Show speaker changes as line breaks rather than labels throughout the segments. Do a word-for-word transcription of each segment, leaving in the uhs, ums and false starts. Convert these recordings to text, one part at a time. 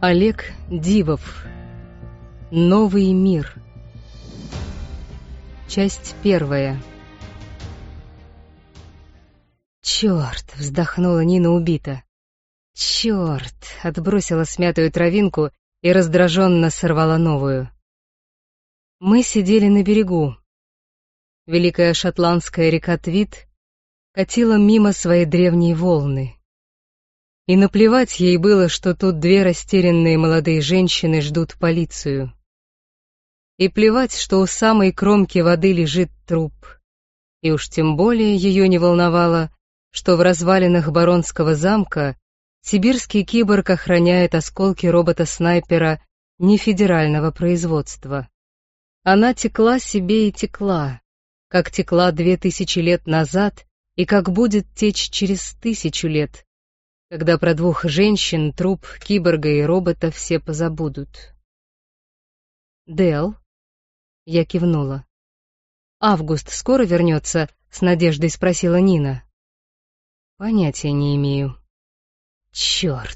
Олег Дивов. Новый мир. Часть первая. «Чёрт!» — вздохнула Нина убито. «Чёрт!» — отбросила смятую травинку и раздраженно сорвала новую. Мы сидели на берегу. Великая шотландская река Твит катила мимо свои древние волны. И наплевать ей было, что тут две растерянные молодые женщины ждут полицию. И плевать, что у самой кромки воды лежит труп. И уж тем более ее не волновало, что в развалинах Баронского замка сибирский киборг охраняет осколки робота-снайпера нефедерального производства. Она текла себе и текла, как текла две тысячи лет назад и как будет течь через тысячу лет, когда про двух женщин, труп, киборга и робота все позабудут. «Дэл?» — я кивнула. «Август скоро вернется?» — с надеждой спросила Нина. «Понятия не имею». «Черт!»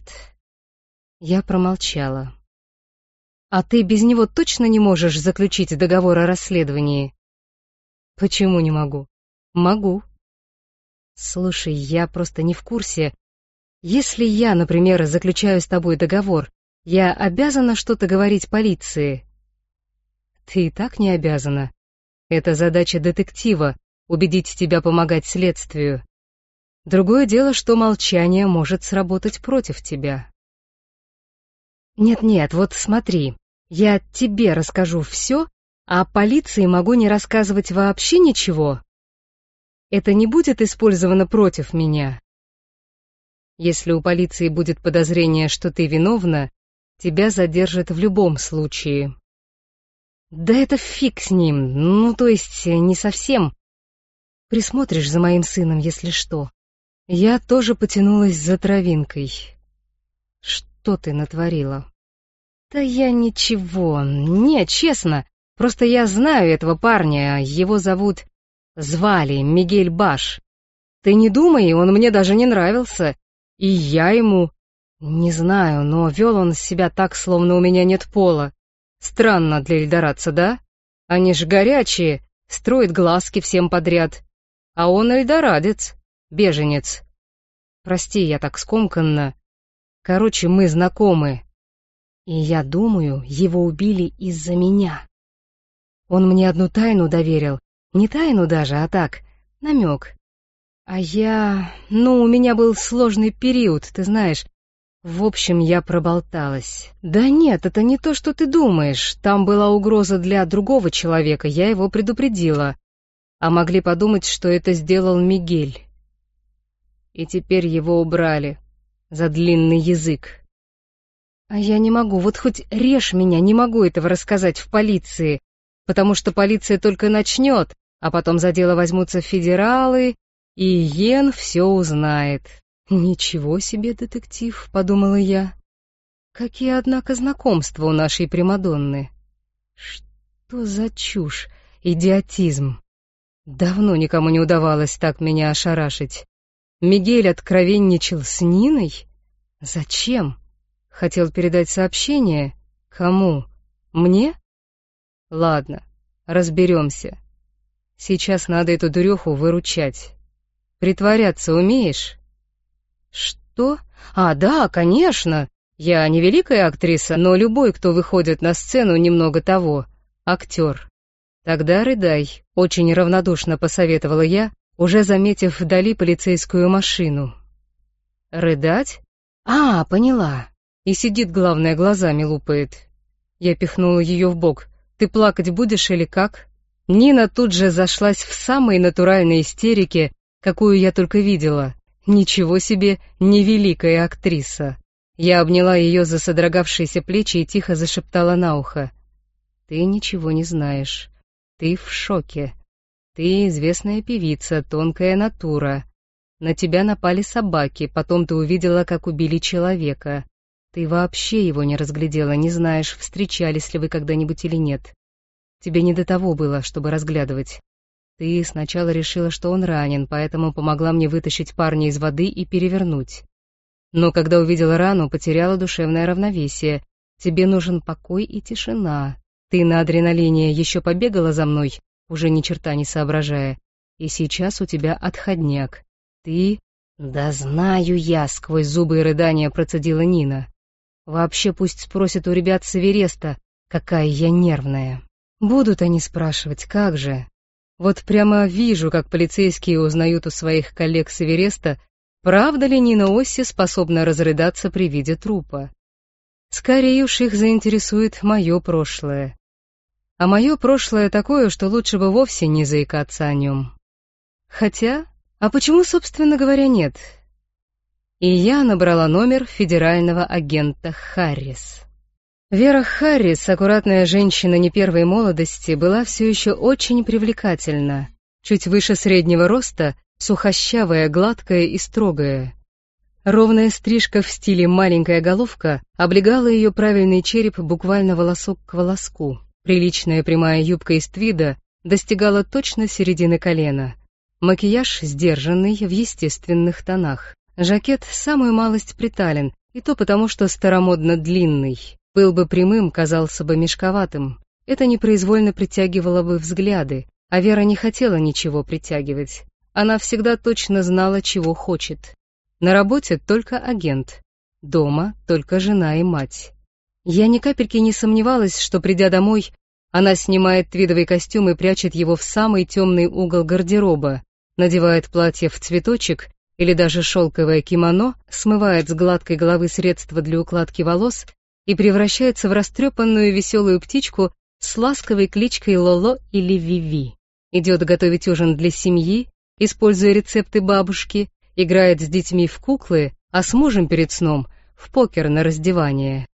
Я промолчала. «А ты без него точно не можешь заключить договор о расследовании?» «Почему не могу?» «Могу». «Слушай, я просто не в курсе. Если я, например, заключаю с тобой договор, я обязана что-то говорить полиции?» «Ты и так не обязана. Это задача детектива — убедить тебя помогать следствию. Другое дело, что молчание может сработать против тебя». «Нет-нет, вот смотри, я тебе расскажу все, а полиции могу не рассказывать вообще ничего. Это не будет использовано против меня. Если у полиции будет подозрение, что ты виновна, тебя задержат в любом случае». «Да это фиг с ним, ну то есть не совсем. Присмотришь за моим сыном, если что». Я тоже потянулась за травинкой. «Что ты натворила?» «Да я ничего, не, честно, просто я знаю этого парня, его зовут, звали Мигель Баш. Ты не думай, он мне даже не нравился, и я ему, не знаю, но вел он себя так, словно у меня нет пола. Странно для эльдорадца, да? Они ж горячие, строят глазки всем подряд, а он эльдорадец, беженец. Прости, я так скомканно. Короче, мы знакомы. И я думаю, его убили из-за меня. Он мне одну тайну доверил. Не тайну даже, а так, намек. А я... Ну, у меня был сложный период, ты знаешь. В общем, я проболталась. Да нет, это не то, что ты думаешь. Там была угроза для другого человека, я его предупредила. А могли подумать, что это сделал Мигель. И теперь его убрали за длинный язык. А я не могу, вот хоть режь меня, не могу этого рассказать в полиции, потому что полиция только начнет, а потом за дело возьмутся федералы, и Йен все узнает. «Ничего себе, детектив», — подумала я. «Какие, однако, знакомства у нашей Примадонны. Что за чушь, идиотизм. Давно никому не удавалось так меня ошарашить. Мигель откровенничал с Ниной? Зачем? Хотел передать сообщение? Кому? Мне? Ладно, разберемся. Сейчас надо эту дуреху выручать. Притворяться умеешь?» «Что? А, да, конечно. Я не великая актриса, но любой, кто выходит на сцену, немного того. Актер. Тогда рыдай», — очень равнодушно посоветовала я, уже заметив вдали полицейскую машину. «Рыдать? А, поняла. И сидит, главное, глазами лупает». Я пихнула ее в бок. «Ты плакать будешь или как?» Нина тут же зашлась в самой натуральной истерике, какую я только видела. Ничего себе, невеликая актриса. Я обняла ее за содрогавшиеся плечи и тихо зашептала на ухо. «Ты ничего не знаешь. Ты в шоке. Ты известная певица, тонкая натура. На тебя напали собаки, потом ты увидела, как убили человека. Ты вообще его не разглядела, не знаешь, встречались ли вы когда-нибудь или нет. Тебе не до того было, чтобы разглядывать. Ты сначала решила, что он ранен, поэтому помогла мне вытащить парня из воды и перевернуть. Но когда увидела рану, потеряла душевное равновесие. Тебе нужен покой и тишина. Ты на адреналине еще побегала за мной, уже ни черта не соображая, и сейчас у тебя отходняк. Ты... Да знаю я, сквозь зубы и рыдания процедила Нина. Вообще пусть спросят у ребят с Эвереста, какая я нервная. Будут они спрашивать, как же. Вот прямо вижу, как полицейские узнают у своих коллег с Эвереста, правда ли Нина Осси способна разрыдаться при виде трупа. Скорее уж их заинтересует мое прошлое. А мое прошлое такое, что лучше бы вовсе не заикаться о нем. Хотя, а почему, собственно говоря, нет? И я набрала номер федерального агента Харрис. Вера Харрис, аккуратная женщина не первой молодости, была все еще очень привлекательна, чуть выше среднего роста, сухощавая, гладкая и строгая. Ровная стрижка в стиле маленькая головка облегала ее правильный череп буквально волосок к волоску. Приличная прямая юбка из твида достигала точно середины колена. Макияж сдержанный в естественных тонах. Жакет самую малость притален, и то потому, что старомодно длинный. Был бы прямым, казался бы мешковатым. Это непроизвольно притягивало бы взгляды, а Вера не хотела ничего притягивать. Она всегда точно знала, чего хочет. На работе только агент, дома только жена и мать. Я ни капельки не сомневалась, что, придя домой, она снимает твидовый костюм и прячет его в самый темный угол гардероба, надевает платье в цветочек или даже шелковое кимоно, смывает с гладкой головы средства для укладки волос и превращается в растрепанную веселую птичку с ласковой кличкой Лоло или Виви. Идет готовить ужин для семьи, используя рецепты бабушки, играет с детьми в куклы, а с мужем перед сном в покер на раздевание.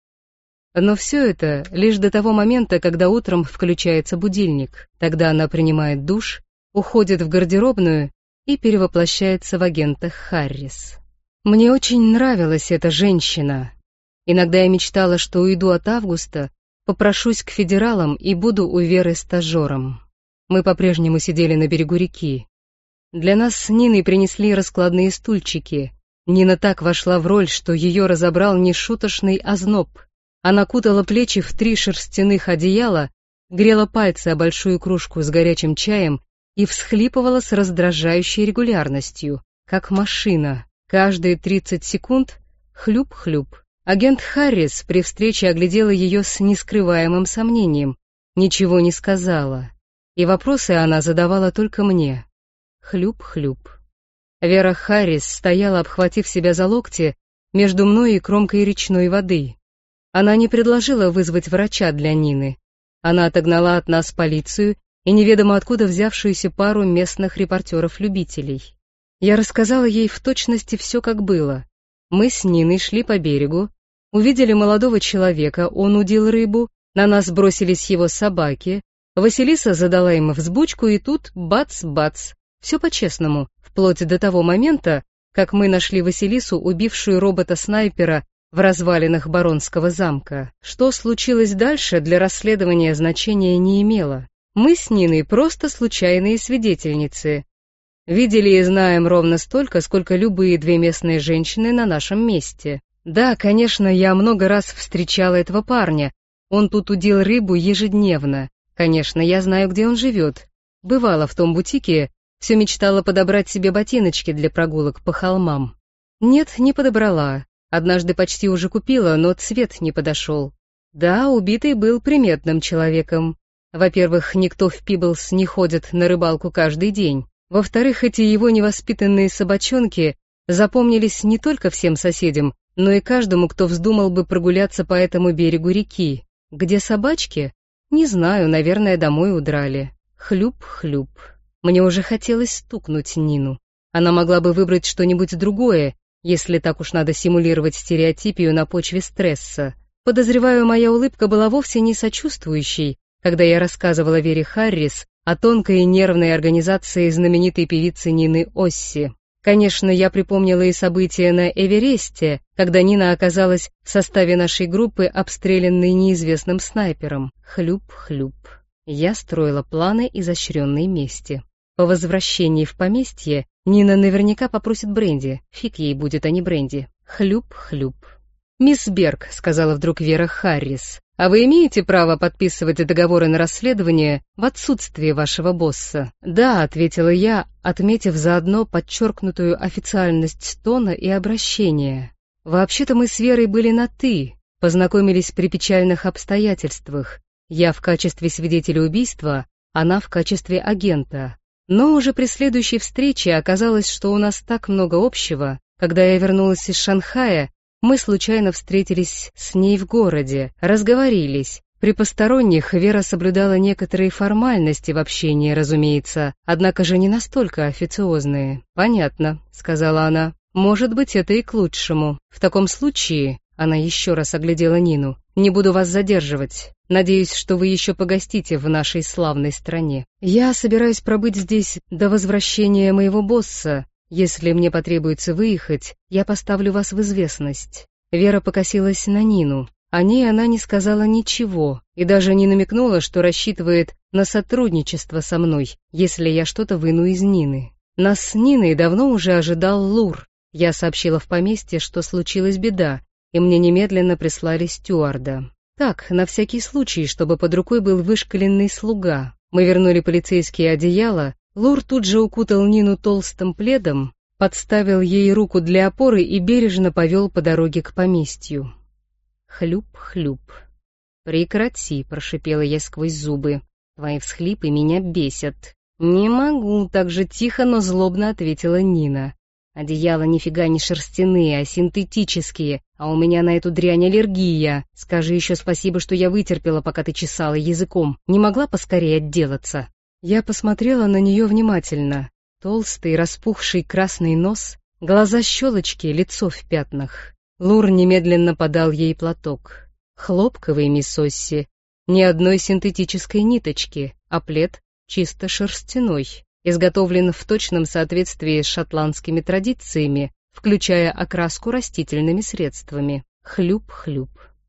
Но все это лишь до того момента, когда утром включается будильник. Тогда она принимает душ, уходит в гардеробную и перевоплощается в агента Харрис. Мне очень нравилась эта женщина. Иногда я мечтала, что уйду от Августа, попрошусь к федералам и буду у Веры стажером. Мы по-прежнему сидели на берегу реки. Для нас с Ниной принесли раскладные стульчики. Нина так вошла в роль, что ее разобрал нешуточный озноб. Она кутала плечи в три шерстяных одеяла, грела пальцы о большую кружку с горячим чаем и всхлипывала с раздражающей регулярностью, как машина. Каждые тридцать секунд хлюп-хлюп. Агент Харрис при встрече оглядела ее с нескрываемым сомнением, ничего не сказала, и вопросы она задавала только мне. Хлюп-хлюп. Вера Харрис стояла, обхватив себя за локти, между мной и кромкой речной воды. Она не предложила вызвать врача для Нины. Она отогнала от нас полицию и неведомо откуда взявшуюся пару местных репортеров-любителей. Я рассказала ей в точности все, как было. Мы с Ниной шли по берегу, увидели молодого человека, он удил рыбу, на нас бросились его собаки, Василиса задала им взбучку, и тут бац-бац. Все по-честному, вплоть до того момента, как мы нашли Василису, убившую робота-снайпера в развалинах Баронского замка. Что случилось дальше, для расследования значения не имело. Мы с Ниной просто случайные свидетельницы. Видели и знаем ровно столько, сколько любые две местные женщины на нашем месте. Да, конечно, я много раз встречала этого парня. Он тут удил рыбу ежедневно. Конечно, я знаю, где он живет. Бывала в том бутике, все мечтала подобрать себе ботиночки для прогулок по холмам. Нет, не подобрала. Однажды почти уже купила, но цвет не подошел. Да, убитый был приметным человеком. Во-первых, никто в Пиблс не ходит на рыбалку каждый день. Во-вторых, эти его невоспитанные собачонки запомнились не только всем соседям, но и каждому, кто вздумал бы прогуляться по этому берегу реки. Где собачки? Не знаю, наверное, домой удрали. Хлюп-хлюп. Мне уже хотелось стукнуть Нину. Она могла бы выбрать что-нибудь другое, если так уж надо симулировать стереотипию на почве стресса. Подозреваю, моя улыбка была вовсе не сочувствующей, когда я рассказывала Вере Харрис о тонкой и нервной организации знаменитой певицы Нины Осси. Конечно, я припомнила и события на Эвересте, когда Нина оказалась в составе нашей группы, обстрелянной неизвестным снайпером. Хлюп-хлюп. Я строила планы изощренной мести. По возвращении в поместье Нина наверняка попросит бренди. Фиг ей будет, а не бренди. Хлюп-хлюп. «Мисс Берг», — сказала вдруг Вера Харрис, — «а вы имеете право подписывать договоры на расследование в отсутствие вашего босса?» «Да», — ответила я, отметив заодно подчеркнутую официальность тона и обращения. «Вообще-то мы с Верой были на «ты», познакомились при печальных обстоятельствах. Я в качестве свидетеля убийства, она в качестве агента. Но уже при следующей встрече оказалось, что у нас так много общего. Когда я вернулась из Шанхая, мы случайно встретились с ней в городе, разговорились. При посторонних Вера соблюдала некоторые формальности в общении, разумеется, однако же не настолько официозные. «Понятно», — сказала она. «Может быть, это и к лучшему. В таком случае...» Она еще раз оглядела Нину. «Не буду вас задерживать. Надеюсь, что вы еще погостите в нашей славной стране. Я собираюсь пробыть здесь до возвращения моего босса. Если мне потребуется выехать, я поставлю вас в известность». Вера покосилась на Нину. О ней она не сказала ничего и даже не намекнула, что рассчитывает на сотрудничество со мной, если я что-то выну из Нины. Нас с Ниной давно уже ожидал Лур. Я сообщила в поместье, что случилась беда, и мне немедленно прислали стюарда. Так, на всякий случай, чтобы под рукой был вышкаленный слуга. Мы вернули полицейские одеяла, Лур тут же укутал Нину толстым пледом, подставил ей руку для опоры и бережно повел по дороге к поместью. Хлюп-хлюп. «Прекрати», — прошипела я сквозь зубы. «Твои всхлипы меня бесят». «Не могу», — так же тихо, но злобно ответила Нина. «Одеяла нифига не шерстяные, а синтетические, а у меня на эту дрянь аллергия. Скажи еще спасибо, что я вытерпела, пока ты чесала языком. Не могла поскорее отделаться?» Я посмотрела на нее внимательно. Толстый, распухший красный нос, глаза-щелочки, лицо в пятнах. Лур немедленно подал ей платок. Хлопковый, мисс Осси, ни одной синтетической ниточки, а плед чисто шерстяной. Изготовлен в точном соответствии с шотландскими традициями, включая окраску растительными средствами. Хлюп-хлюп.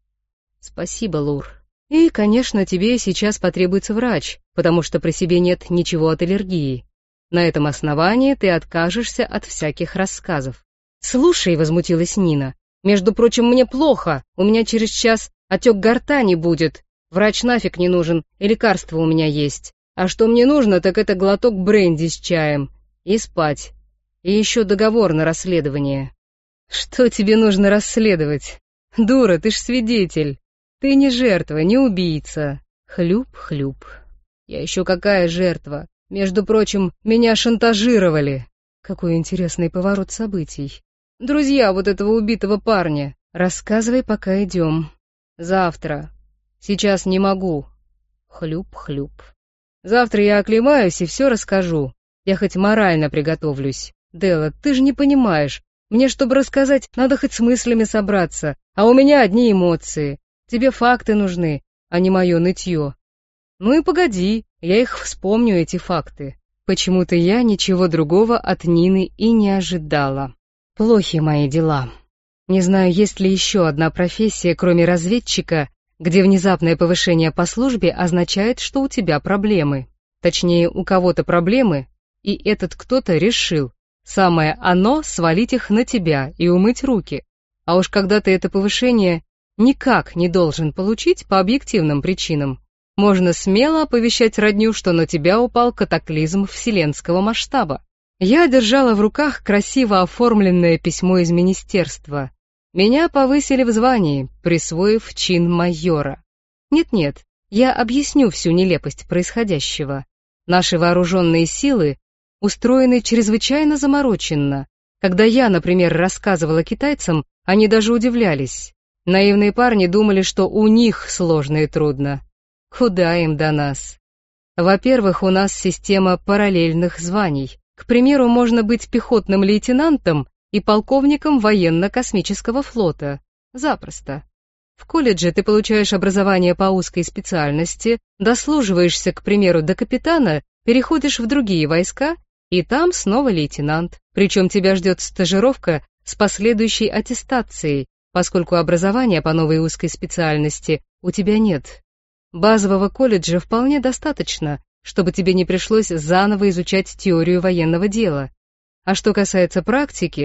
«Спасибо, Лур. И, конечно, тебе сейчас потребуется врач, потому что при себе нет ничего от аллергии. На этом основании ты откажешься от всяких рассказов». «Слушай», — возмутилась Нина, — «между прочим, мне плохо, у меня через час отек гортани будет. Врач нафиг не нужен, и лекарства у меня есть. А что мне нужно, так это глоток бренди с чаем. И спать. И еще договор на расследование». «Что тебе нужно расследовать? Дура, ты ж свидетель. Ты не жертва, не убийца». Хлюп-хлюп. «Я еще какая жертва? Между прочим, меня шантажировали». Какой интересный поворот событий. «Друзья вот этого убитого парня». «Рассказывай, пока идем». «Завтра. Сейчас не могу». Хлюп-хлюп. «Завтра я оклемаюсь и все расскажу. Я хоть морально приготовлюсь. Делла, ты же не понимаешь. Мне, чтобы рассказать, надо хоть с мыслями собраться. А у меня одни эмоции. Тебе факты нужны, а не мое нытье». «Ну и погоди, я их вспомню, эти факты». Почему-то я ничего другого от Нины и не ожидала. Плохи мои дела. Не знаю, есть ли еще одна профессия, кроме разведчика, где внезапное повышение по службе означает, что у тебя проблемы. Точнее, у кого-то проблемы, и этот кто-то решил. Самое оно — свалить их на тебя и умыть руки. А уж когда ты это повышение никак не должен получить по объективным причинам, можно смело оповещать родню, что на тебя упал катаклизм вселенского масштаба. Я держала в руках красиво оформленное письмо из министерства. Меня повысили в звании, присвоив чин майора. Нет-нет, я объясню всю нелепость происходящего. Наши вооруженные силы устроены чрезвычайно замороченно. Когда я, например, рассказывала китайцам, они даже удивлялись. Наивные парни думали, что у них сложно и трудно. Куда им до нас? Во-первых, у нас система параллельных званий. К примеру, можно быть пехотным лейтенантом и полковником военно-космического флота. Запросто. В колледже ты получаешь образование по узкой специальности, дослуживаешься, к примеру, до капитана, переходишь в другие войска, и там снова лейтенант. Причем тебя ждет стажировка с последующей аттестацией, поскольку образования по новой узкой специальности у тебя нет. Базового колледжа вполне достаточно, чтобы тебе не пришлось заново изучать теорию военного дела. А что касается практики,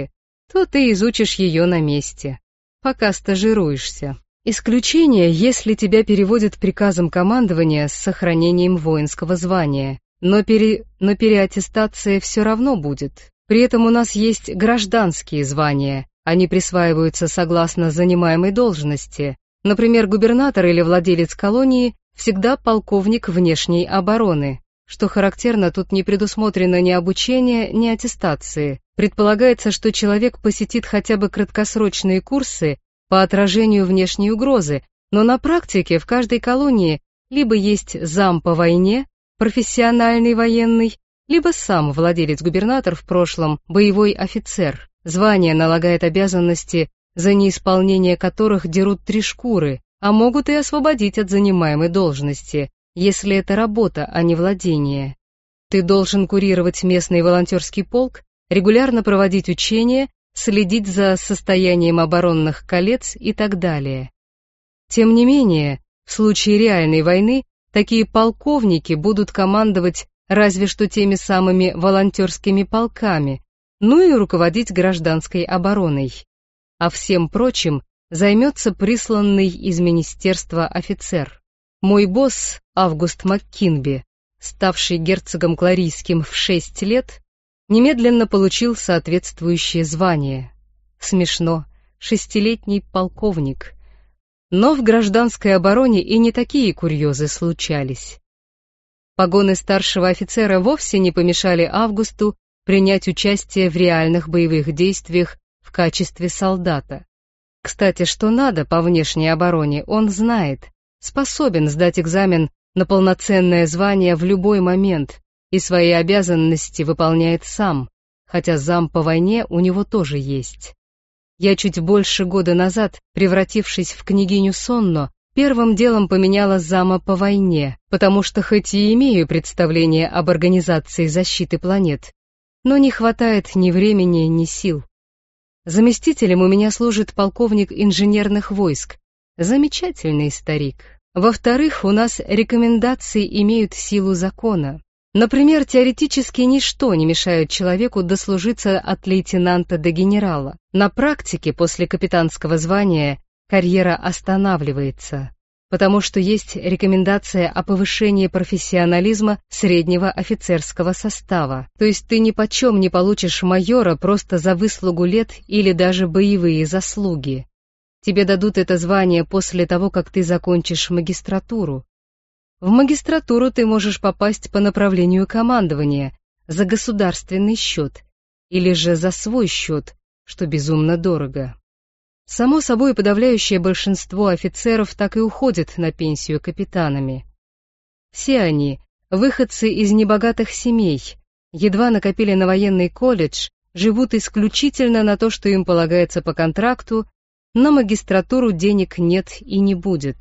то ты изучишь ее на месте, пока стажируешься. Исключение, если тебя переводят приказом командования с сохранением воинского звания, но, пере... но переаттестация все равно будет. При этом у нас есть гражданские звания, они присваиваются согласно занимаемой должности. Например, губернатор или владелец колонии всегда полковник внешней обороны. Что характерно, тут не предусмотрено ни обучение, ни аттестации. Предполагается, что человек посетит хотя бы краткосрочные курсы по отражению внешней угрозы, но на практике в каждой колонии либо есть зам по войне, профессиональный военный, либо сам владелец-губернатор в прошлом боевой офицер. Звание налагает обязанности, за неисполнение которых дерут три шкуры, а могут и освободить от занимаемой должности, если это работа, а не владение. Ты должен курировать местный волонтерский полк, регулярно проводить учения, следить за состоянием оборонных колец и так далее. Тем не менее, в случае реальной войны такие полковники будут командовать разве что теми самыми волонтерскими полками, ну и руководить гражданской обороной. А всем прочим займется присланный из министерства офицер. Мой босс, Август МакКинби, ставший герцогом Кларийским в шесть лет, немедленно получил соответствующее звание. Смешно, шестилетний полковник. Но в гражданской обороне и не такие курьезы случались. Погоны старшего офицера вовсе не помешали Августу принять участие в реальных боевых действиях в качестве солдата. Кстати, что надо по внешней обороне, он знает, способен сдать экзамен на полноценное звание в любой момент и свои обязанности выполняет сам, хотя зам по войне у него тоже есть. Я чуть больше года назад, превратившись в княгиню Сонно, первым делом поменяла зама по войне, потому что хоть и имею представление об организации защиты планет, но не хватает ни времени, ни сил. Заместителем у меня служит полковник инженерных войск, замечательный старик. Во-вторых, у нас рекомендации имеют силу закона. Например, теоретически ничто не мешает человеку дослужиться от лейтенанта до генерала. На практике после капитанского звания карьера останавливается, потому что есть рекомендация о повышении профессионализма среднего офицерского состава. То есть ты нипочем не получишь майора просто за выслугу лет или даже боевые заслуги. Тебе дадут это звание после того, как ты закончишь магистратуру. В магистратуру ты можешь попасть по направлению командования, за государственный счет, или же за свой счет, что безумно дорого. Само собой, подавляющее большинство офицеров так и уходят на пенсию капитанами. Все они, выходцы из небогатых семей, едва накопили на военный колледж, живут исключительно на то, что им полагается по контракту, на магистратуру денег нет и не будет.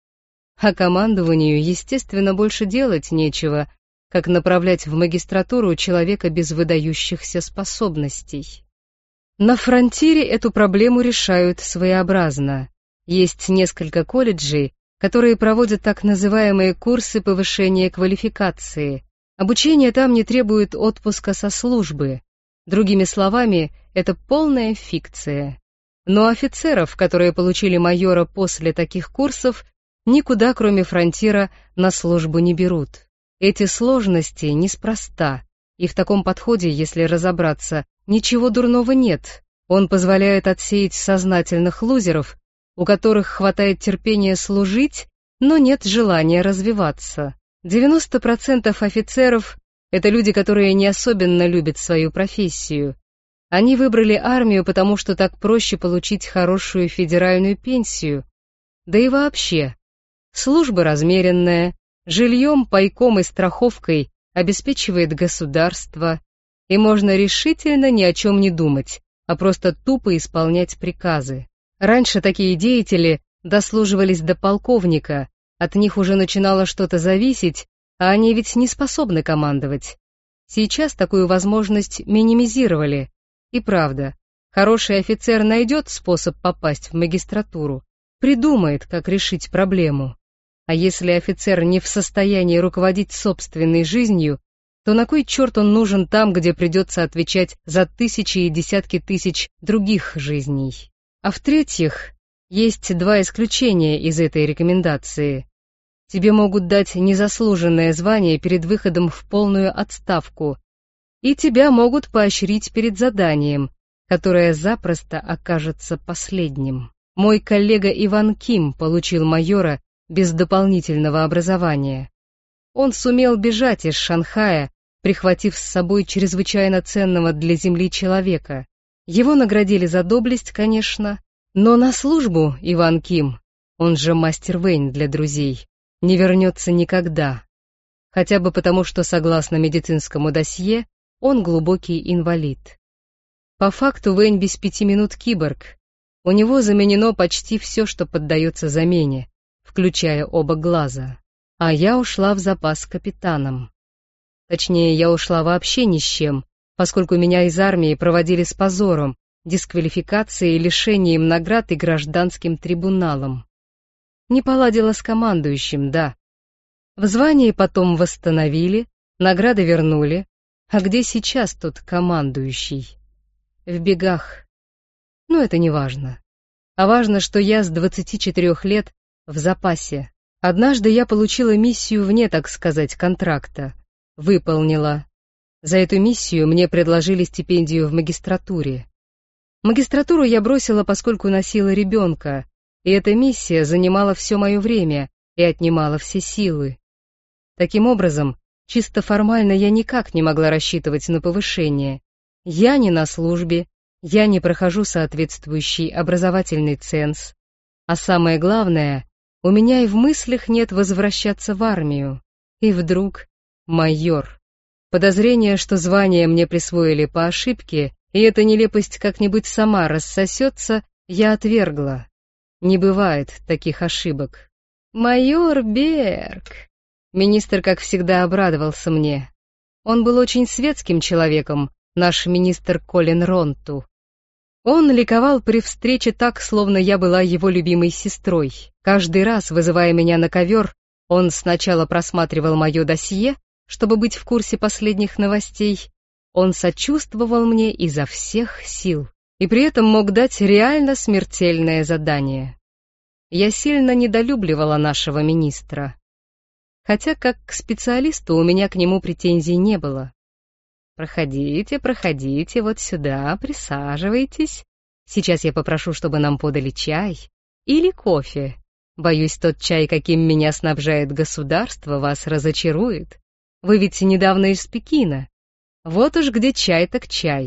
А командованию, естественно, больше делать нечего, как направлять в магистратуру человека без выдающихся способностей. На фронтире эту проблему решают своеобразно. Есть несколько колледжей, которые проводят так называемые курсы повышения квалификации. Обучение там не требует отпуска со службы. Другими словами, это полная фикция. Но офицеров, которые получили майора после таких курсов, никуда, кроме фронтира, на службу не берут. Эти сложности неспроста, и в таком подходе, если разобраться, ничего дурного нет. Он позволяет отсеять сознательных лузеров, у которых хватает терпения служить, но нет желания развиваться. девяносто процентов офицеров — это люди, которые не особенно любят свою профессию. Они выбрали армию, потому что так проще получить хорошую федеральную пенсию. Да и вообще, служба размеренная, жильем, пайком и страховкой обеспечивает государство, и можно решительно ни о чем не думать, а просто тупо исполнять приказы. Раньше такие деятели дослуживались до полковника, от них уже начинало что-то зависеть, а они ведь не способны командовать. Сейчас такую возможность минимизировали. И правда, хороший офицер найдет способ попасть в магистратуру, придумает, как решить проблему. А если офицер не в состоянии руководить собственной жизнью, то на кой черт он нужен там, где придется отвечать за тысячи и десятки тысяч других жизней? А в-третьих, есть два исключения из этой рекомендации. Тебе могут дать незаслуженное звание перед выходом в полную отставку, и тебя могут поощрить перед заданием, которое запросто окажется последним. Мой коллега Иван Ким получил майора без дополнительного образования. Он сумел бежать из Шанхая, прихватив с собой чрезвычайно ценного для земли человека. Его наградили за доблесть, конечно, но на службу Иван Ким, он же мастер Вэнь для друзей, не вернется никогда. Хотя бы потому, что, согласно медицинскому досье, он глубокий инвалид. По факту Вэнь без пяти минут киборг. У него заменено почти все, что поддается замене, включая оба глаза. А я ушла в запас капитаном. Точнее, я ушла вообще ни с чем, поскольку меня из армии проводили с позором, дисквалификацией, лишением наград и гражданским трибуналом. Не поладила с командующим, да. В звании потом восстановили, награды вернули. А где сейчас тот командующий? В бегах. Ну, это не важно. А важно, что я с двадцати четырёх лет в запасе. Однажды я получила миссию вне, так сказать, контракта. Выполнила. За эту миссию мне предложили стипендию в магистратуре. Магистратуру я бросила, поскольку носила ребенка, и эта миссия занимала все мое время и отнимала все силы. Таким образом, чисто формально я никак не могла рассчитывать на повышение. Я не на службе, я не прохожу соответствующий образовательный ценз, а самое главное, у меня и в мыслях нет возвращаться в армию. И вдруг майор. Подозрение, что звание мне присвоили по ошибке, и эта нелепость как-нибудь сама рассосется, я отвергла. Не бывает таких ошибок. «Майор Берг!» Министр, как всегда, обрадовался мне. Он был очень светским человеком, наш министр Колин Ронту. Он ликовал при встрече так, словно я была его любимой сестрой. Каждый раз, вызывая меня на ковер, он сначала просматривал мое досье, чтобы быть в курсе последних новостей. Он сочувствовал мне изо всех сил, и при этом мог дать реально смертельное задание. Я сильно недолюбливала нашего министра. Хотя как к специалисту у меня к нему претензий не было. «Проходите, проходите вот сюда, присаживайтесь. Сейчас я попрошу, чтобы нам подали чай или кофе. Боюсь, тот чай, каким меня снабжает государство, вас разочарует. Вы ведь недавно из Пекина. Вот уж где чай так чай.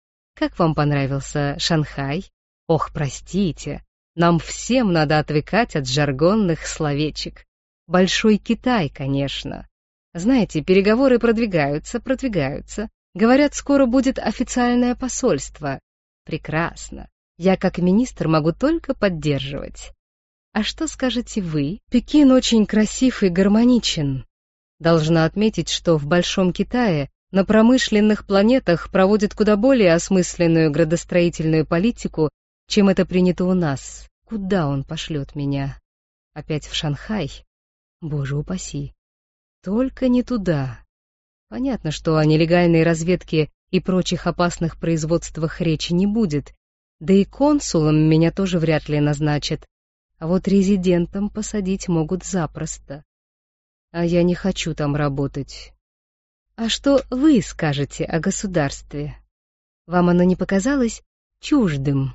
Как вам понравился Шанхай? Ох, простите, нам всем надо отвыкать от жаргонных словечек. Большой Китай, конечно. Знаете, переговоры продвигаются, продвигаются. Говорят, скоро будет официальное посольство. Прекрасно. Я как министр могу только поддерживать. А что скажете вы? Пекин очень красив и гармоничен. Должна отметить, что в Большом Китае на промышленных планетах проводят куда более осмысленную градостроительную политику, чем это принято у нас. Куда он пошлет меня? Опять в Шанхай? Боже упаси. Только не туда. Понятно, что о нелегальной разведке и прочих опасных производствах речи не будет, да и консулом меня тоже вряд ли назначат, а вот резидентом посадить могут запросто. А я не хочу там работать. А что вы скажете о государстве? Вам оно не показалось чуждым?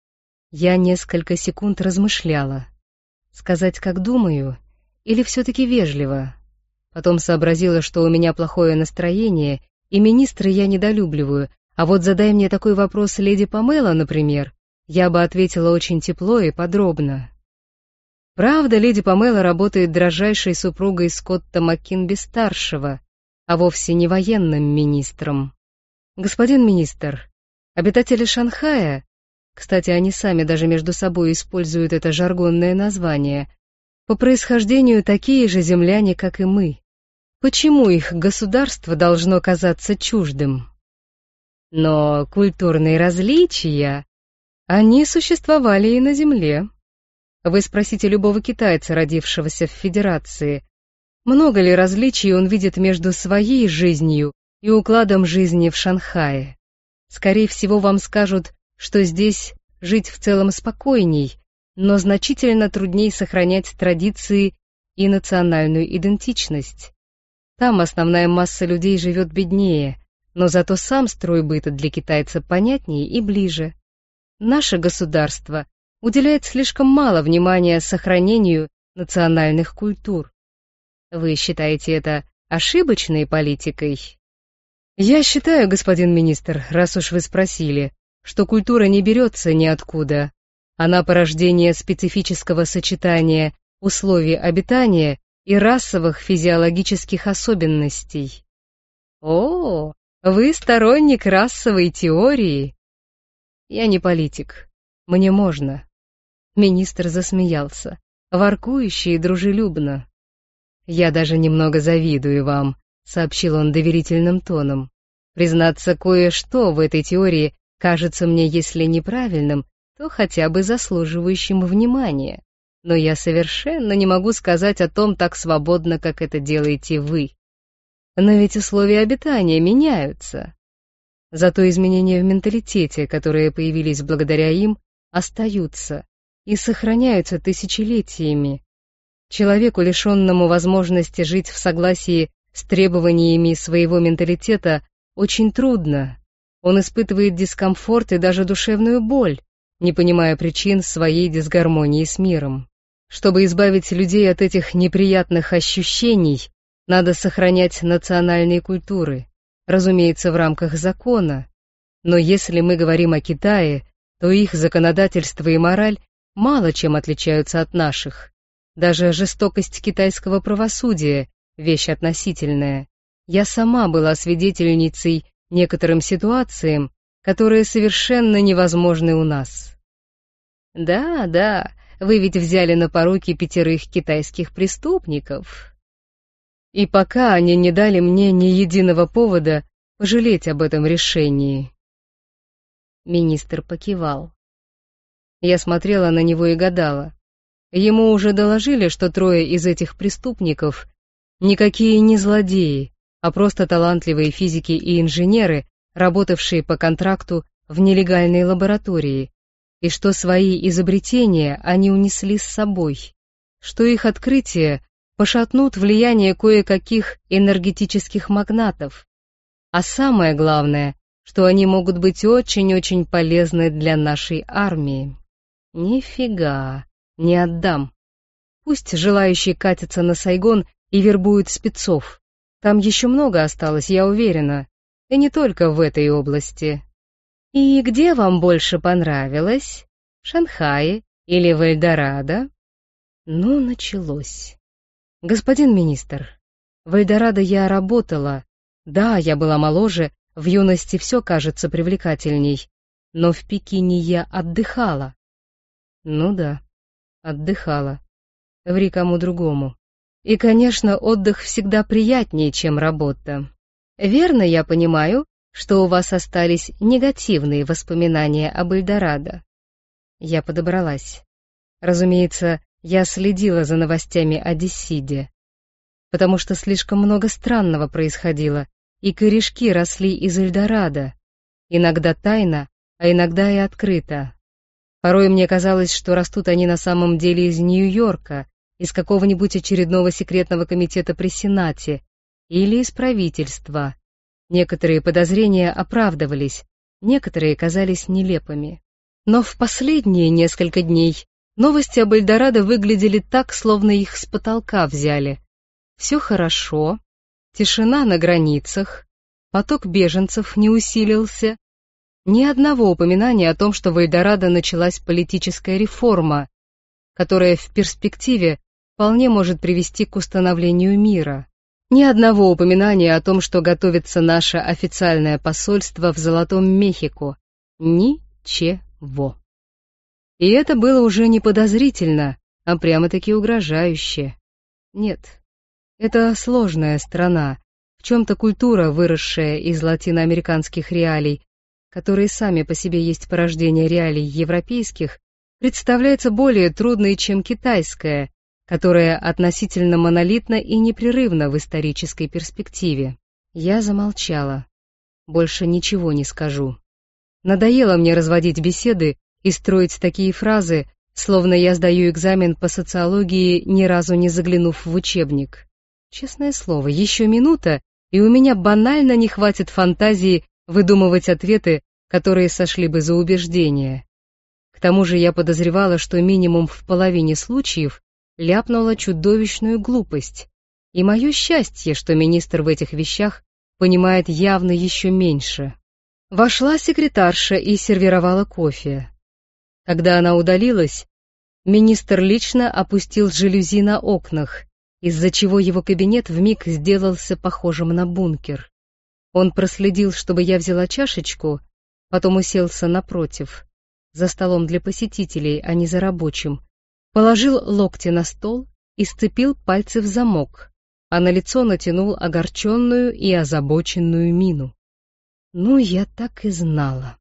Я несколько секунд размышляла. Сказать, как думаю, или все-таки вежливо? Потом сообразила, что у меня плохое настроение, и министра я недолюбливаю, а вот задай мне такой вопрос леди Памела, например, я бы ответила очень тепло и подробно. Правда, леди Памела работает дрожайшей супругой Скотта Маккинби-старшего, а вовсе не военным министром. Господин министр, обитатели Шанхая, кстати, они сами даже между собой используют это жаргонное название, по происхождению такие же земляне, как и мы. Почему их государство должно казаться чуждым? Но культурные различия, они существовали и на земле. Вы спросите любого китайца, родившегося в Федерации. Много ли различий он видит между своей жизнью и укладом жизни в Шанхае? Скорее всего, вам скажут, что здесь жить в целом спокойней, но значительно трудней сохранять традиции и национальную идентичность. Там основная масса людей живет беднее, но зато сам строй быта для китайца понятнее и ближе. Наше государство уделяет слишком мало внимания сохранению национальных культур. Вы считаете это ошибочной политикой? Я считаю, господин министр, раз уж вы спросили, что культура не берется ниоткуда. Она порождение специфического сочетания условий обитания и расовых физиологических особенностей. О, вы сторонник расовой теории? Я не политик. Мне можно. Министр засмеялся, воркующе и дружелюбно. Я даже немного завидую вам, сообщил он доверительным тоном. Признаться, кое-что в этой теории кажется мне, если неправильным, то хотя бы заслуживающим внимания. Но я совершенно не могу сказать о том так свободно, как это делаете вы. Но ведь условия обитания меняются. Зато изменения в менталитете, которые появились благодаря им, остаются и сохраняются тысячелетиями. Человеку, лишенному возможности жить в согласии с требованиями своего менталитета, очень трудно. Он испытывает дискомфорт и даже душевную боль, не понимая причин своей дисгармонии с миром. Чтобы избавить людей от этих неприятных ощущений, надо сохранять национальные культуры, разумеется, в рамках закона. Но если мы говорим о Китае, то их законодательство и мораль мало чем отличаются от наших. Даже жестокость китайского правосудия – вещь относительная. Я сама была свидетельницей некоторым ситуациям, которые совершенно невозможны у нас. Да, да, вы ведь взяли на поруки пятерых китайских преступников. И пока они не дали мне ни единого повода пожалеть об этом решении. Министр покивал. Я смотрела на него и гадала. Ему уже доложили, что трое из этих преступников никакие не злодеи, а просто талантливые физики и инженеры, работавшие по контракту в нелегальной лаборатории, и что свои изобретения они унесли с собой, что их открытия пошатнут влияние кое-каких энергетических магнатов, а самое главное, что они могут быть очень-очень полезны для нашей армии. Нифига, не отдам. Пусть желающие катятся на Сайгон и вербуют спецов. Там еще много осталось, я уверена, и не только в этой области. И где вам больше понравилось? В Шанхае или в Эльдорадо? Ну, началось. Господин министр, в Эльдорадо я работала. Да, я была моложе, в юности все кажется привлекательней, но в Пекине я отдыхала. Ну да, отдыхала. Ври кому другому. И, конечно, отдых всегда приятнее, чем работа. Верно я понимаю, что у вас остались негативные воспоминания об Эльдорадо? Я подобралась. Разумеется, я следила за новостями о Диссиде, потому что слишком много странного происходило, и корешки росли из Эльдорадо, иногда тайно, а иногда и открыто. Порой мне казалось, что растут они на самом деле из Нью-Йорка, из какого-нибудь очередного секретного комитета при Сенате или из правительства. Некоторые подозрения оправдывались, некоторые казались нелепыми. Но в последние несколько дней новости об Эльдорадо выглядели так, словно их с потолка взяли. Все хорошо, тишина на границах, поток беженцев не усилился. Ни одного упоминания о том, что в Эльдорадо началась политическая реформа, которая в перспективе вполне может привести к установлению мира. Ни одного упоминания о том, что готовится наше официальное посольство в Золотом Мехико. Ничего. И это было уже не подозрительно, а прямо-таки угрожающе. Нет, это сложная страна, в чем-то культура, выросшая из латиноамериканских реалий, которые сами по себе есть порождение реалий европейских, представляется более трудной, чем китайская, которое относительно монолитно и непрерывно в исторической перспективе. Я замолчала. Больше ничего не скажу. Надоело мне разводить беседы и строить такие фразы, словно я сдаю экзамен по социологии, ни разу не заглянув в учебник. Честное слово, еще минута, и у меня банально не хватит фантазии выдумывать ответы, которые сошли бы за убеждения. К тому же я подозревала, что минимум в половине случаев ляпнула чудовищную глупость. И мое счастье, что министр в этих вещах понимает явно еще меньше. Вошла секретарша и сервировала кофе. Когда она удалилась, министр лично опустил жалюзи на окнах, из-за чего его кабинет вмиг сделался похожим на бункер. Он проследил, чтобы я взяла чашечку, потом уселся напротив, за столом для посетителей, а не за рабочим, положил локти на стол и сцепил пальцы в замок, а на лицо натянул огорченную и озабоченную мину. Ну, я так и знала.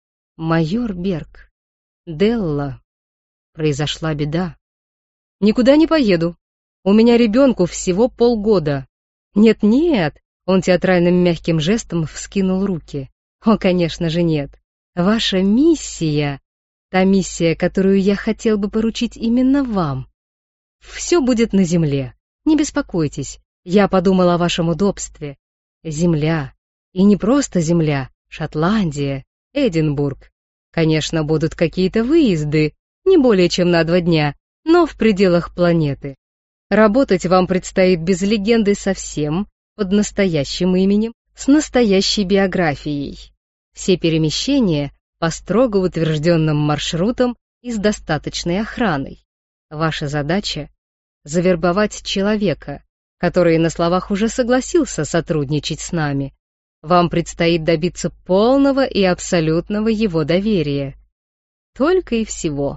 Майор Берг, Делла, произошла беда. Никуда не поеду. У меня ребенку всего полгода. Нет-нет, он театральным мягким жестом вскинул руки. О, конечно же, нет. Ваша миссия, та миссия, которую я хотел бы поручить именно вам. Все будет на земле. Не беспокойтесь, я подумал о вашем удобстве. Земля. И не просто земля, Шотландия, Эдинбург. Конечно, будут какие-то выезды, не более чем на два дня, но в пределах планеты. Работать вам предстоит без легенды совсем, под настоящим именем, с настоящей биографией. Все перемещения по строго утвержденным маршрутам и с достаточной охраной. Ваша задача — завербовать человека, который на словах уже согласился сотрудничать с нами. Вам предстоит добиться полного и абсолютного его доверия. Только и всего.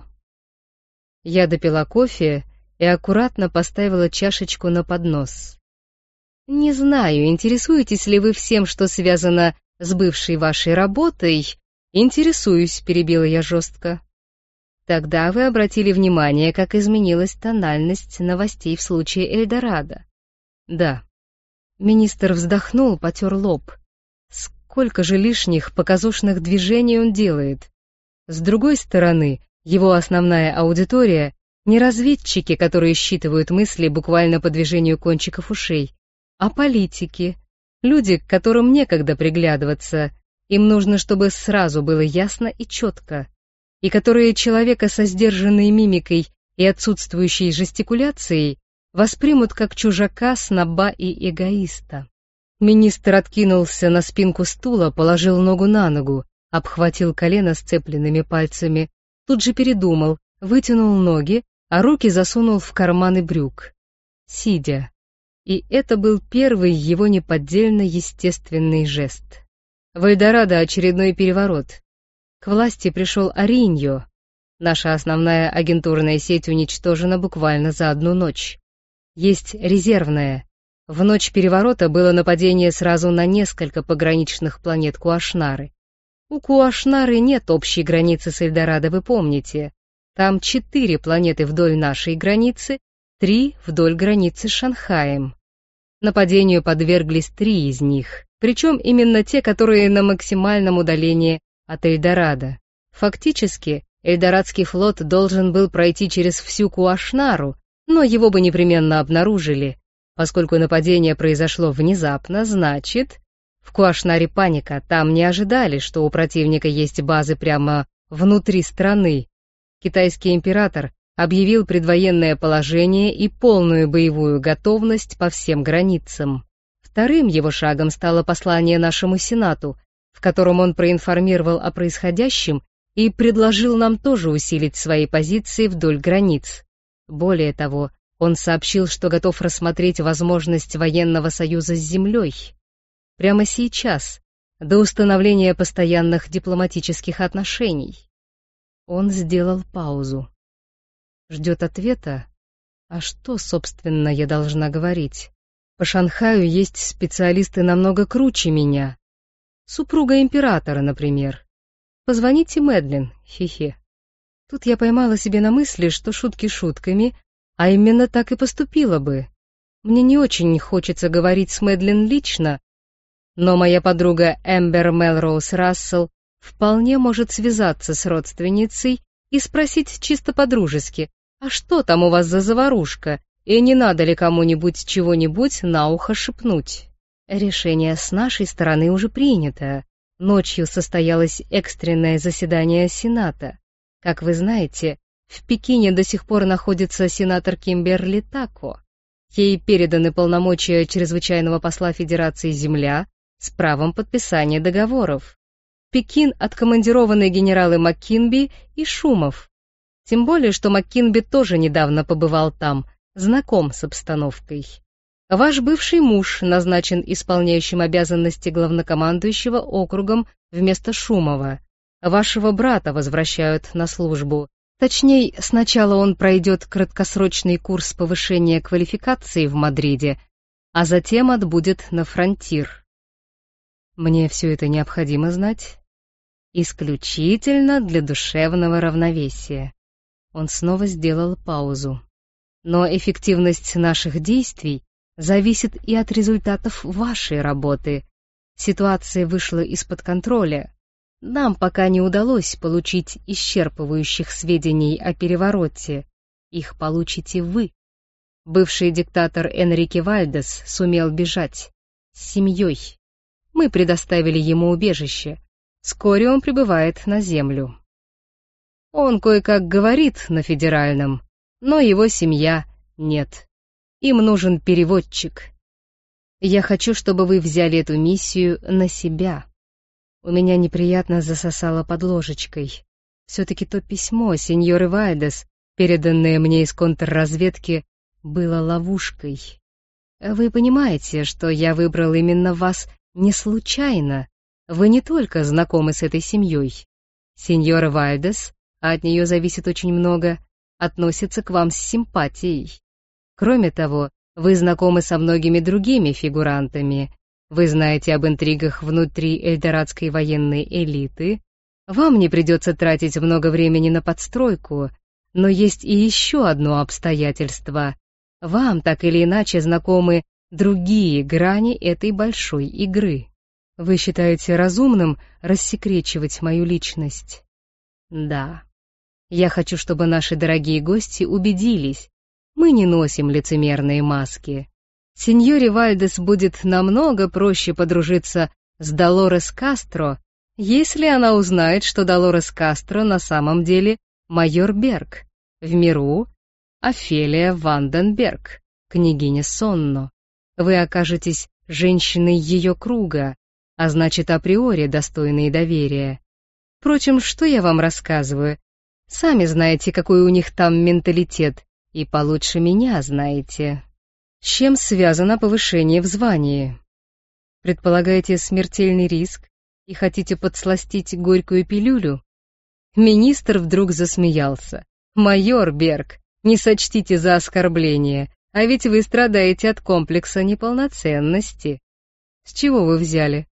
Я допила кофе и аккуратно поставила чашечку на поднос. Не знаю, интересуетесь ли вы всем, что связано с бывшей вашей работой? Интересуюсь, перебила я жестко. Тогда вы обратили внимание, как изменилась тональность новостей в случае Эльдорадо. Да. Министр вздохнул, потер лоб. Сколько же лишних показушных движений он делает. С другой стороны, его основная аудитория — не разведчики, которые считывают мысли буквально по движению кончиков ушей, а политики, люди, к которым некогда приглядываться, им нужно, чтобы сразу было ясно и четко, и которые человека со сдержанной мимикой и отсутствующей жестикуляцией воспримут как чужака, сноба и эгоиста. Министр откинулся на спинку стула, положил ногу на ногу, обхватил колено сцепленными пальцами, тут же передумал, вытянул ноги, а руки засунул в карманы брюк, сидя. И это был первый его неподдельно естественный жест. В Эльдорадо очередной переворот. К власти пришел Ариньо. Наша основная агентурная сеть уничтожена буквально за одну ночь. Есть резервная. В ночь переворота было нападение сразу на несколько пограничных планет Куашнары. У Куашнары нет общей границы с Эльдорадо, вы помните. Там четыре планеты вдоль нашей границы, три вдоль границы с Шанхаем. Нападению подверглись три из них, причем именно те, которые на максимальном удалении от Эльдорадо. Фактически, Эльдорадский флот должен был пройти через всю Куашнару, но его бы непременно обнаружили. Поскольку нападение произошло внезапно, значит, в Куашнаре паника, там не ожидали, что у противника есть базы прямо внутри страны. Китайский император объявил предвоенное положение и полную боевую готовность по всем границам. Вторым его шагом стало послание нашему Сенату, в котором он проинформировал о происходящем и предложил нам тоже усилить свои позиции вдоль границ. Более того, он сообщил, что готов рассмотреть возможность военного союза с землей. Прямо сейчас, до установления постоянных дипломатических отношений. Он сделал паузу. Ждет ответа? А что, собственно, я должна говорить? По Шанхаю есть специалисты намного круче меня. Супруга императора, например. Позвоните Мэдлин, хе-хе. Тут я поймала себе на мысли, что шутки шутками, А именно так и поступила бы. Мне не очень хочется говорить с Мэдлин лично, но моя подруга Эмбер Мелроуз Рассел вполне может связаться с родственницей и спросить чисто по-дружески, а что там у вас за заварушка, и не надо ли кому-нибудь чего-нибудь на ухо шепнуть. Решение с нашей стороны уже принято. Ночью состоялось экстренное заседание Сената. Как вы знаете, в Пекине до сих пор находится сенатор Кимберли Тако. Ей переданы полномочия чрезвычайного посла Федерации Земля с правом подписания договоров. В Пекин откомандированы генералы Маккинби и Шумов. Тем более, что Маккинби тоже недавно побывал там, знаком с обстановкой. Ваш бывший муж назначен исполняющим обязанности главнокомандующего округом вместо Шумова. Вашего брата возвращают на службу. Точнее, сначала он пройдет краткосрочный курс повышения квалификации в Мадриде, а затем отбудет на фронтир. Мне все это необходимо знать? Исключительно для душевного равновесия. Он снова сделал паузу. Но эффективность наших действий зависит и от результатов вашей работы. Ситуация вышла из-под контроля. Нам пока не удалось получить исчерпывающих сведений о перевороте. Их получите вы. Бывший диктатор Энрике Вальдес сумел бежать с семьей. Мы предоставили ему убежище. Вскоре он прибывает на землю. Он кое-как говорит на федеральном, но его семья нет. Им нужен переводчик. Я хочу, чтобы вы взяли эту миссию на себя. У меня неприятно засосало под ложечкой. Все-таки то письмо сеньоры Вальдес, переданное мне из контрразведки, было ловушкой. Вы понимаете, что я выбрал именно вас не случайно. Вы не только знакомы с этой семьей. Сеньора Вальдес, а от нее зависит очень много, относится к вам с симпатией. Кроме того, вы знакомы со многими другими фигурантами. Вы знаете об интригах внутри эльдорадской военной элиты. Вам не придется тратить много времени на подстройку, но есть и еще одно обстоятельство. Вам так или иначе знакомы другие грани этой большой игры. Вы считаете разумным рассекречивать мою личность? Да. Я хочу, чтобы наши дорогие гости убедились, мы не носим лицемерные маски. Сеньоре Вальдес будет намного проще подружиться с Долорес Кастро, если она узнает, что Долорес Кастро на самом деле майор Берг, в миру Офелия Ванденберг, княгиня Сонно. Вы окажетесь женщиной ее круга, а значит априори достойной доверия. Впрочем, что я вам рассказываю? Сами знаете, какой у них там менталитет, и получше меня знаете. С чем связано повышение в звании? Предполагаете смертельный риск и хотите подсластить горькую пилюлю? Министр вдруг засмеялся. Майор Берг, не сочтите за оскорбление, а ведь вы страдаете от комплекса неполноценности. С чего вы взяли?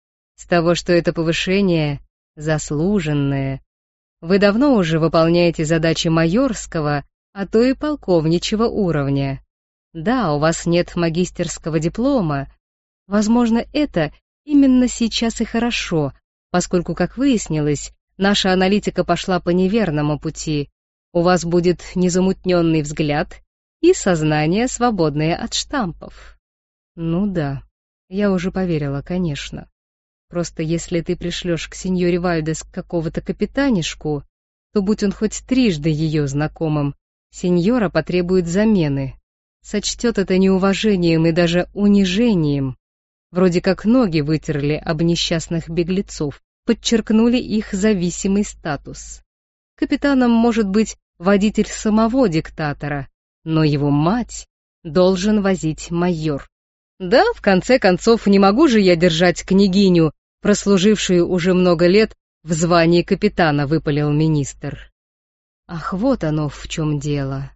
С того, что это повышение заслуженное. Вы давно уже выполняете задачи майорского, а то и полковничьего уровня. Да, у вас нет магистерского диплома. Возможно, это именно сейчас и хорошо, поскольку, как выяснилось, наша аналитика пошла по неверному пути. У вас будет незамутненный взгляд и сознание, свободное от штампов. Ну да, я уже поверила, конечно. Просто если ты пришлешь к сеньоре Вальдес какого-то капитанишку, то будь он хоть трижды ее знакомым, сеньора потребует замены. Сочтет это неуважением и даже унижением. Вроде как ноги вытерли об несчастных беглецов, подчеркнули их зависимый статус. Капитаном может быть водитель самого диктатора, но его мать должен возить майор. Да, в конце концов, не могу же я держать княгиню, прослужившую уже много лет в звании капитана, выпалил министр. Ах, вот оно в чем дело.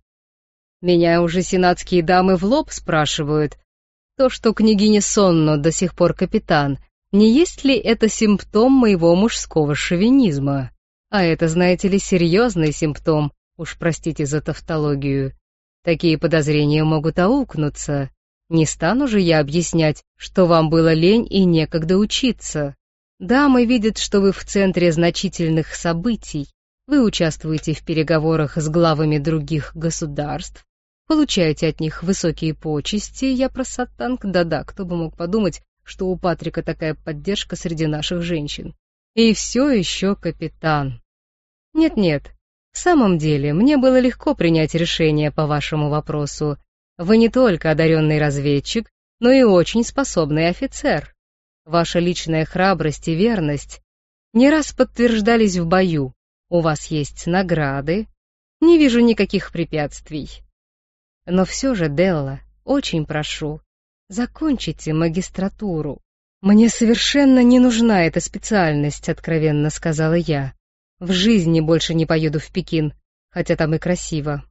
Меня уже сенатские дамы в лоб спрашивают, то, что княгиня Сонно до сих пор капитан, не есть ли это симптом моего мужского шовинизма? А это, знаете ли, серьезный симптом, уж простите за тавтологию. Такие подозрения могут аукнуться. Не стану же я объяснять, что вам было лень и некогда учиться. Дамы видят, что вы в центре значительных событий. Вы участвуете в переговорах с главами других государств, получаете от них высокие почести. Я про сатанг, да-да, кто бы мог подумать, что у Патрика такая поддержка среди наших женщин. И все еще капитан. Нет-нет, в самом деле, мне было легко принять решение по вашему вопросу. Вы не только одаренный разведчик, но и очень способный офицер. Ваша личная храбрость и верность не раз подтверждались в бою. У вас есть награды. Не вижу никаких препятствий. Но все же, Делла, очень прошу, закончите магистратуру. Мне совершенно не нужна эта специальность, откровенно сказала я. В жизни больше не поеду в Пекин, хотя там и красиво.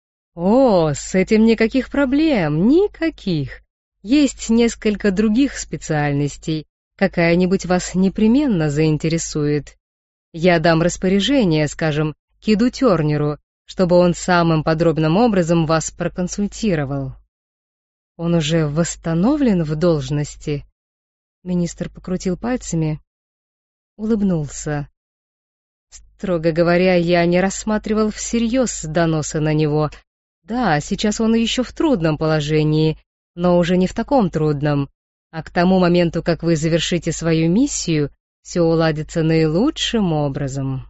О, с этим никаких проблем, никаких. Есть несколько других специальностей. Какая-нибудь вас непременно заинтересует. Я дам распоряжение, скажем, Киду Тернеру, чтобы он самым подробным образом вас проконсультировал. Он уже восстановлен в должности? Министр покрутил пальцами, улыбнулся. Строго говоря, я не рассматривал всерьез доносы на него. Да, сейчас он еще в трудном положении, но уже не в таком трудном. А к тому моменту, как вы завершите свою миссию, все уладится наилучшим образом.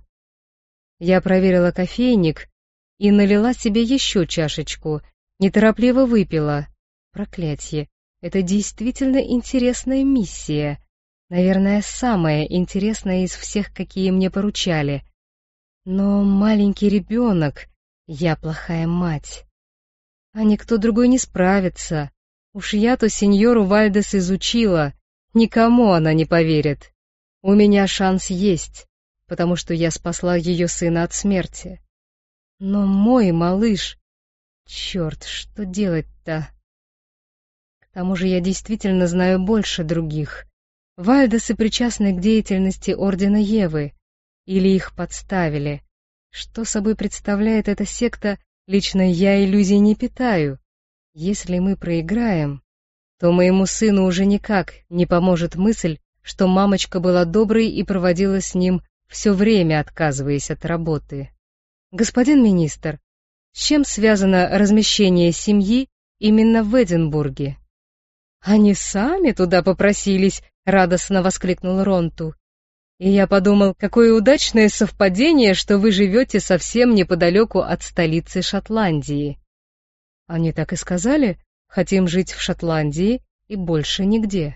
Я проверила кофейник и налила себе еще чашечку, неторопливо выпила. Проклятье, это действительно интересная миссия. Наверное, самая интересная из всех, какие мне поручали. Но маленький ребенок, я плохая мать. А никто другой не справится. Уж я-то сеньору Вальдес изучила, никому она не поверит. У меня шанс есть, потому что я спасла ее сына от смерти. Но мой малыш... Черт, что делать-то? К тому же я действительно знаю больше других. Вальдесы причастны к деятельности Ордена Евы. Или их подставили. Что собой представляет эта секта, лично я иллюзий не питаю. Если мы проиграем, то моему сыну уже никак не поможет мысль, что мамочка была доброй и проводила с ним все время, отказываясь от работы. Господин министр, с чем связано размещение семьи именно в Эдинбурге? Они сами туда попросились, радостно воскликнул Ронту. И я подумал, какое удачное совпадение, что вы живете совсем неподалеку от столицы Шотландии. Они так и сказали, хотим жить в Шотландии и больше нигде.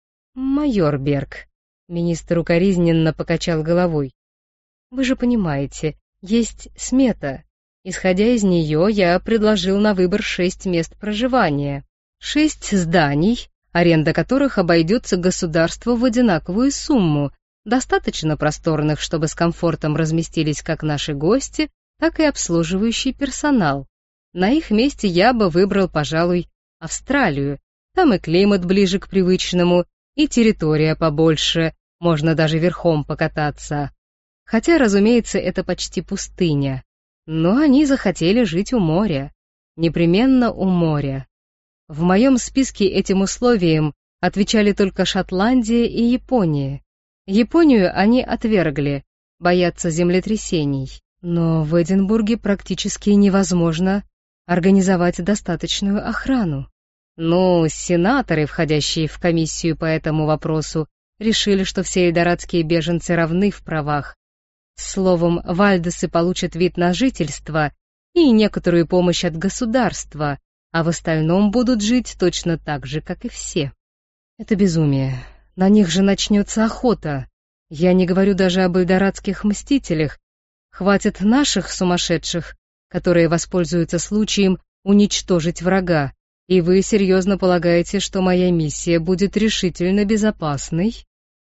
Майор Берг, министр укоризненно покачал головой. Вы же понимаете, есть смета. Исходя из нее, я предложил на выбор шесть мест проживания. Шесть зданий, аренда которых обойдется государству в одинаковую сумму, достаточно просторных, чтобы с комфортом разместились как наши гости, так и обслуживающий персонал. На их месте я бы выбрал, пожалуй, Австралию. Там и климат ближе к привычному, и территория побольше, можно даже верхом покататься. Хотя, разумеется, это почти пустыня. Но они захотели жить у моря. Непременно у моря. В моем списке этим условиям отвечали только Шотландия и Япония. Японию они отвергли, боятся землетрясений. Но в Эдинбурге практически невозможно организовать достаточную охрану. Ну, сенаторы, входящие в комиссию по этому вопросу, решили, что все эдорадские беженцы равны в правах. Словом, вальдесы получат вид на жительство и некоторую помощь от государства, а в остальном будут жить точно так же, как и все. Это безумие. На них же начнется охота. Я не говорю даже об эльдорадских мстителях. Хватит наших сумасшедших, которые воспользуются случаем уничтожить врага. И вы серьезно полагаете, что моя миссия будет решительно безопасной?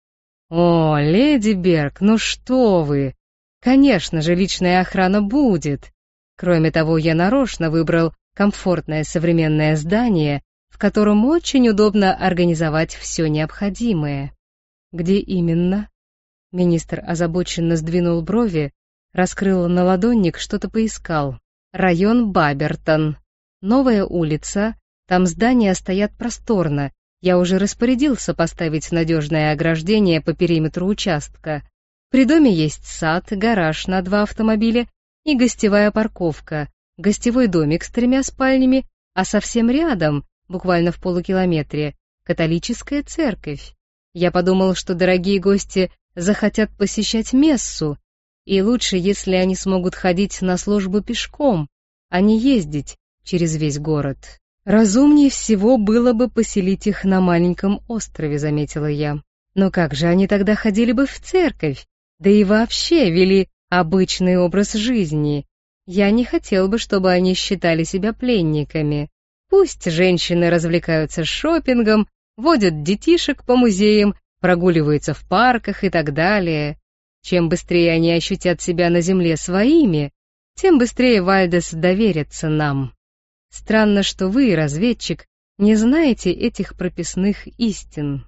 О, леди Берг, ну что вы! Конечно же, личная охрана будет. Кроме того, я нарочно выбрал комфортное современное здание, в котором очень удобно организовать все необходимое. Где именно? Министр озабоченно сдвинул брови, раскрыл наладонник, что-то поискал. Район Бабертон. Новая улица, там здания стоят просторно. Я уже распорядился поставить надежное ограждение по периметру участка. При доме есть сад, гараж на два автомобиля и гостевая парковка, гостевой домик с тремя спальнями, а совсем рядом, буквально в полукилометре, католическая церковь. Я подумал, что дорогие гости захотят посещать мессу, и лучше, если они смогут ходить на службу пешком, а не ездить через весь город. Разумнее всего было бы поселить их на маленьком острове, заметила я. Но как же они тогда ходили бы в церковь, да и вообще вели обычный образ жизни? Я не хотел бы, чтобы они считали себя пленниками. Пусть женщины развлекаются шопингом, водят детишек по музеям, прогуливаются в парках и так далее. Чем быстрее они ощутят себя на земле своими, тем быстрее Вальдес доверится нам. Странно, что вы, разведчик, не знаете этих прописных истин.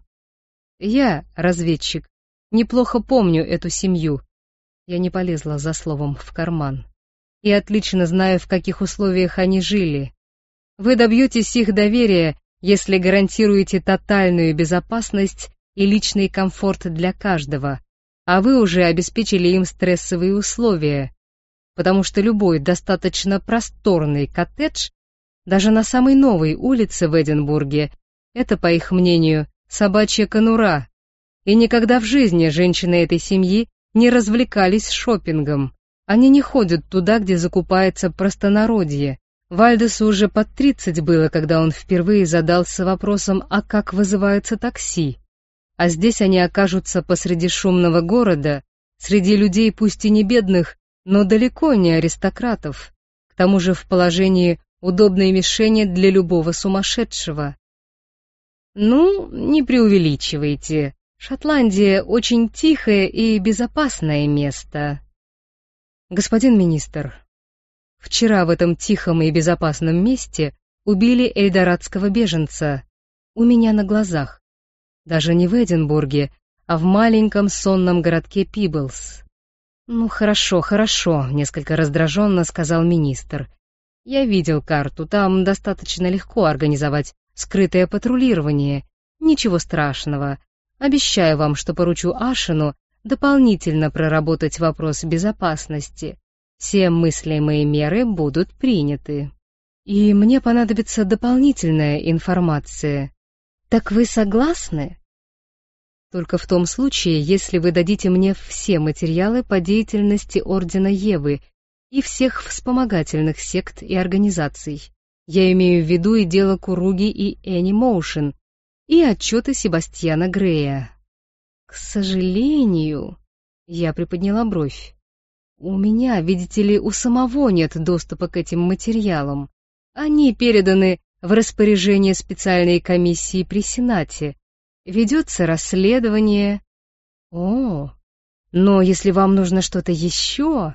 Я, разведчик, неплохо помню эту семью. Я не полезла за словом в карман. И отлично знаю, в каких условиях они жили. Вы добьетесь их доверия, если гарантируете тотальную безопасность и личный комфорт для каждого, а вы уже обеспечили им стрессовые условия, потому что любой достаточно просторный коттедж, даже на самой новой улице в Эдинбурге, это, по их мнению, собачья конура, и никогда в жизни женщины этой семьи не развлекались шопингом. Они не ходят туда, где закупается простонародье. Вальдесу уже под тридцать было, когда он впервые задался вопросом, а как вызывается такси. А здесь они окажутся посреди шумного города, среди людей пусть и не бедных, но далеко не аристократов, к тому же в положении удобной мишени для любого сумасшедшего. Ну, не преувеличивайте. Шотландия очень тихое и безопасное место. Господин министр, вчера в этом тихом и безопасном месте убили эльдорадского беженца у меня на глазах. Даже не в Эдинбурге, а в маленьком сонном городке Пиблс. Ну хорошо, хорошо, несколько раздраженно сказал министр. Я видел карту, там достаточно легко организовать скрытое патрулирование. Ничего страшного. Обещаю вам, что поручу Ашену дополнительно проработать вопрос безопасности. Все мыслимые меры будут приняты. И мне понадобится дополнительная информация. Так вы согласны? Только в том случае, если вы дадите мне все материалы по деятельности Ордена Евы и всех вспомогательных сект и организаций. Я имею в виду и дело Куруги и Энни Моушен, и отчеты Себастьяна Грея. К сожалению, я приподняла бровь. У меня, видите ли, у самого нет доступа к этим материалам. Они переданы в распоряжение специальной комиссии при Сенате. Ведется расследование. О, но если вам нужно что-то еще...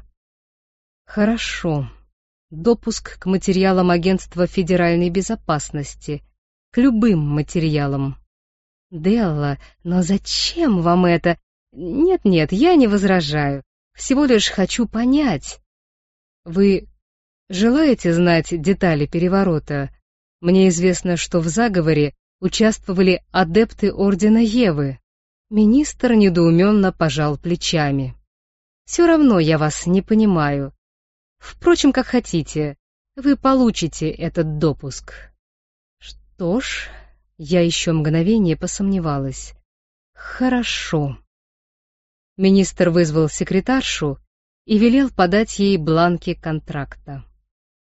Хорошо. Допуск к материалам Агентства федеральной безопасности. К любым материалам. Делла, но зачем вам это? Нет-нет, я не возражаю. Всего лишь хочу понять. Вы желаете знать детали переворота? Мне известно, что в заговоре участвовали адепты Ордена Евы. Министр недоуменно пожал плечами. Все равно я вас не понимаю. Впрочем, как хотите, вы получите этот допуск. Что ж, я еще мгновение посомневалась. Хорошо. Министр вызвал секретаршу и велел подать ей бланки контракта.